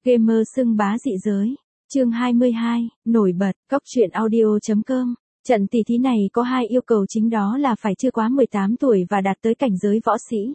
Gamer xưng bá dị giới. Chương 22, nổi bật, Cóc truyện audio.com. Trận tỷ thí này có hai yêu cầu chính, đó là phải chưa quá 18 tuổi và đạt tới cảnh giới võ sĩ.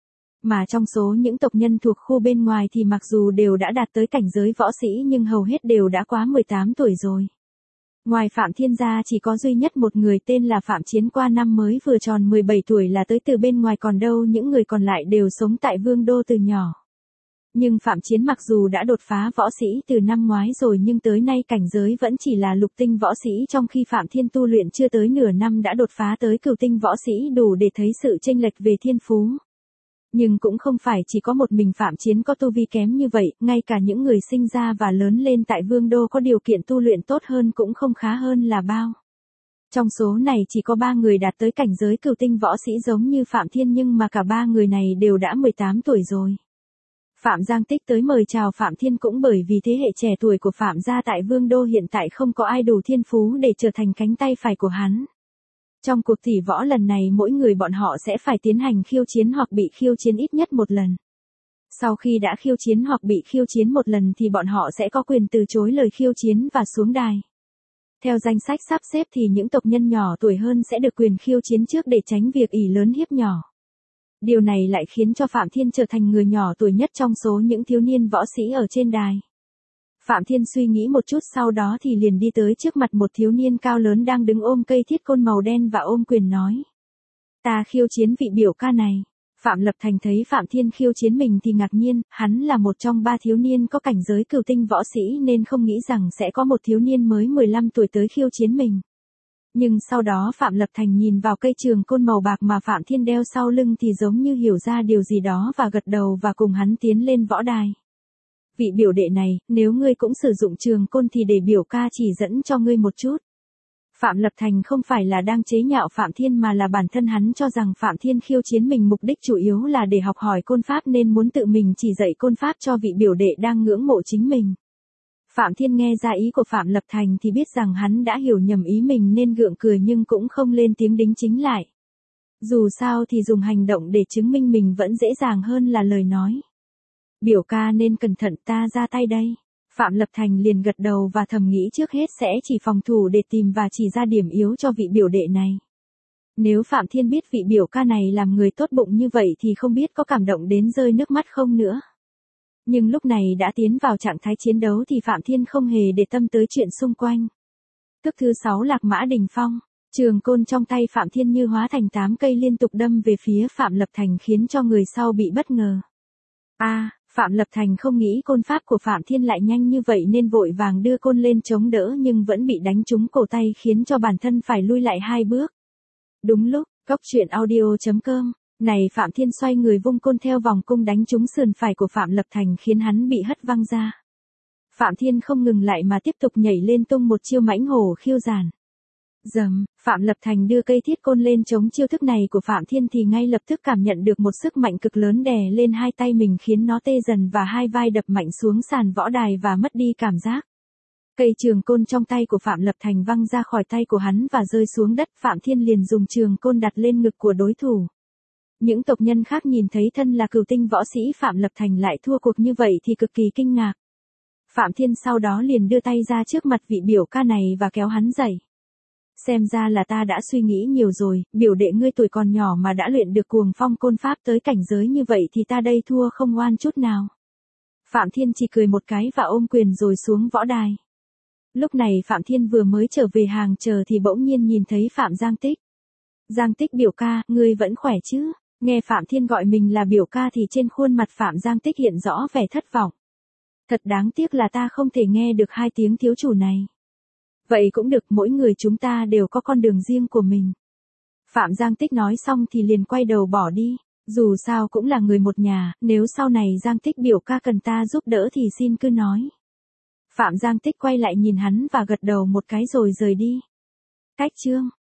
Mà trong số những tộc nhân thuộc khu bên ngoài thì mặc dù đều đã đạt tới cảnh giới võ sĩ nhưng hầu hết đều đã quá 18 tuổi rồi. Ngoài Phạm Thiên ra chỉ có duy nhất một người tên là Phạm Chiến qua năm mới vừa tròn 17 tuổi là tới từ bên ngoài, còn đâu những người còn lại đều sống tại Vương Đô từ nhỏ. Nhưng Phạm Chiến mặc dù đã đột phá võ sĩ từ năm ngoái rồi nhưng tới nay cảnh giới vẫn chỉ là lục tinh võ sĩ, trong khi Phạm Thiên tu luyện chưa tới nửa năm đã đột phá tới cửu tinh võ sĩ, đủ để thấy sự chênh lệch về thiên phú. Nhưng cũng không phải chỉ có một mình Phạm Chiến có tu vi kém như vậy, ngay cả những người sinh ra và lớn lên tại Vương Đô có điều kiện tu luyện tốt hơn cũng không khá hơn là bao. Trong số này chỉ có 3 người đạt tới cảnh giới cửu tinh võ sĩ giống như Phạm Thiên, nhưng mà cả 3 người này đều đã 18 tuổi rồi. Phạm Giang Tích tới mời chào Phạm Thiên cũng bởi vì thế hệ trẻ tuổi của Phạm gia tại Vương Đô hiện tại không có ai đủ thiên phú để trở thành cánh tay phải của hắn. Trong cuộc tỷ võ lần này mỗi người bọn họ sẽ phải tiến hành khiêu chiến hoặc bị khiêu chiến ít nhất một lần. Sau khi đã khiêu chiến hoặc bị khiêu chiến một lần thì bọn họ sẽ có quyền từ chối lời khiêu chiến và xuống đài. Theo danh sách sắp xếp thì những tộc nhân nhỏ tuổi hơn sẽ được quyền khiêu chiến trước để tránh việc ỷ lớn hiếp nhỏ. Điều này lại khiến cho Phạm Thiên trở thành người nhỏ tuổi nhất trong số những thiếu niên võ sĩ ở trên đài. Phạm Thiên suy nghĩ một chút sau đó thì liền đi tới trước mặt một thiếu niên cao lớn đang đứng ôm cây thiết côn màu đen và ôm quyền nói: "Ta khiêu chiến vị biểu ca này." Phạm Lập Thành thấy Phạm Thiên khiêu chiến mình thì ngạc nhiên, hắn là một trong 3 thiếu niên có cảnh giới cửu tinh võ sĩ nên không nghĩ rằng sẽ có một thiếu niên mới 15 tuổi tới khiêu chiến mình. Nhưng sau đó Phạm Lập Thành nhìn vào cây trường côn màu bạc mà Phạm Thiên đeo sau lưng thì giống như hiểu ra điều gì đó và gật đầu và cùng hắn tiến lên võ đài. "Vị biểu đệ này, nếu ngươi cũng sử dụng trường côn thì để biểu ca chỉ dẫn cho ngươi một chút." Phạm Lập Thành không phải là đang chế nhạo Phạm Thiên mà là bản thân hắn cho rằng Phạm Thiên khiêu chiến mình mục đích chủ yếu là để học hỏi côn pháp nên muốn tự mình chỉ dạy côn pháp cho vị biểu đệ đang ngưỡng mộ chính mình. Phạm Thiên nghe ra ý của Phạm Lập Thành thì biết rằng hắn đã hiểu nhầm ý mình nên gượng cười nhưng cũng không lên tiếng đính chính lại. Dù sao thì dùng hành động để chứng minh mình vẫn dễ dàng hơn là lời nói. "Biểu ca nên cẩn thận, ta ra tay đây." Phạm Lập Thành liền gật đầu và thầm nghĩ trước hết sẽ chỉ phòng thủ để tìm và chỉ ra điểm yếu cho vị biểu đệ này. Nếu Phạm Thiên biết vị biểu ca này làm người tốt bụng như vậy thì không biết có cảm động đến rơi nước mắt không nữa. Nhưng lúc này đã tiến vào trạng thái chiến đấu thì Phạm Thiên không hề để tâm tới chuyện xung quanh. Thức thứ 6 Lạc Mã Đỉnh Phong, trường côn trong tay Phạm Thiên như hóa thành 8 cây liên tục đâm về phía Phạm Lập Thành khiến cho người sau bị bất ngờ. Phạm Lập Thành không nghĩ côn pháp của Phạm Thiên lại nhanh như vậy nên vội vàng đưa côn lên chống đỡ nhưng vẫn bị đánh trúng cổ tay khiến cho bản thân phải lui lại 2 bước. Đúng lúc, Cóc truyện audio.com. Này Phạm Thiên xoay người vung côn theo vòng cung đánh trúng sườn phải của Phạm Lập Thành khiến hắn bị hất văng ra. Phạm Thiên không ngừng lại mà tiếp tục nhảy lên tung một chiêu mãnh hổ khiêu giản. Dầm, Phạm Lập Thành đưa cây thiết côn lên chống chiêu thức này của Phạm Thiên thì ngay lập tức cảm nhận được một sức mạnh cực lớn đè lên hai tay mình khiến nó tê dần và hai vai đập mạnh xuống sàn võ đài và mất đi cảm giác. Cây trường côn trong tay của Phạm Lập Thành văng ra khỏi tay của hắn và rơi xuống đất. Phạm Thiên liền dùng trường côn đặt lên ngực của đối thủ. Những tộc nhân khác nhìn thấy thân là cửu tinh võ sĩ Phạm Lập Thành lại thua cuộc như vậy thì cực kỳ kinh ngạc. Phạm Thiên sau đó liền đưa tay ra trước mặt vị biểu ca này và kéo hắn dậy. "Xem ra là ta đã suy nghĩ nhiều rồi, biểu đệ ngươi tuổi còn nhỏ mà đã luyện được cuồng phong côn pháp tới cảnh giới như vậy thì ta đây thua không oan chút nào." Phạm Thiên chỉ cười một cái và ôm quyền rồi xuống võ đài. Lúc này Phạm Thiên vừa mới trở về hàng chờ thì bỗng nhiên nhìn thấy Phạm Giang Tích. "Giang Tích biểu ca, ngươi vẫn khỏe chứ?" Nghe Phạm Thiên gọi mình là biểu ca thì trên khuôn mặt Phạm Giang Tích hiện rõ vẻ thất vọng. "Thật đáng tiếc là ta không thể nghe được 2 tiếng thiếu chủ này." "Vậy cũng được, mỗi người chúng ta đều có con đường riêng của mình." Phạm Giang Tích nói xong thì liền quay đầu bỏ đi. Dù sao cũng là người một nhà, nếu sau này Giang Tích biểu ca cần ta giúp đỡ thì xin cứ nói. Phạm Giang Tích quay lại nhìn hắn và gật đầu một cái rồi rời đi. Cách chương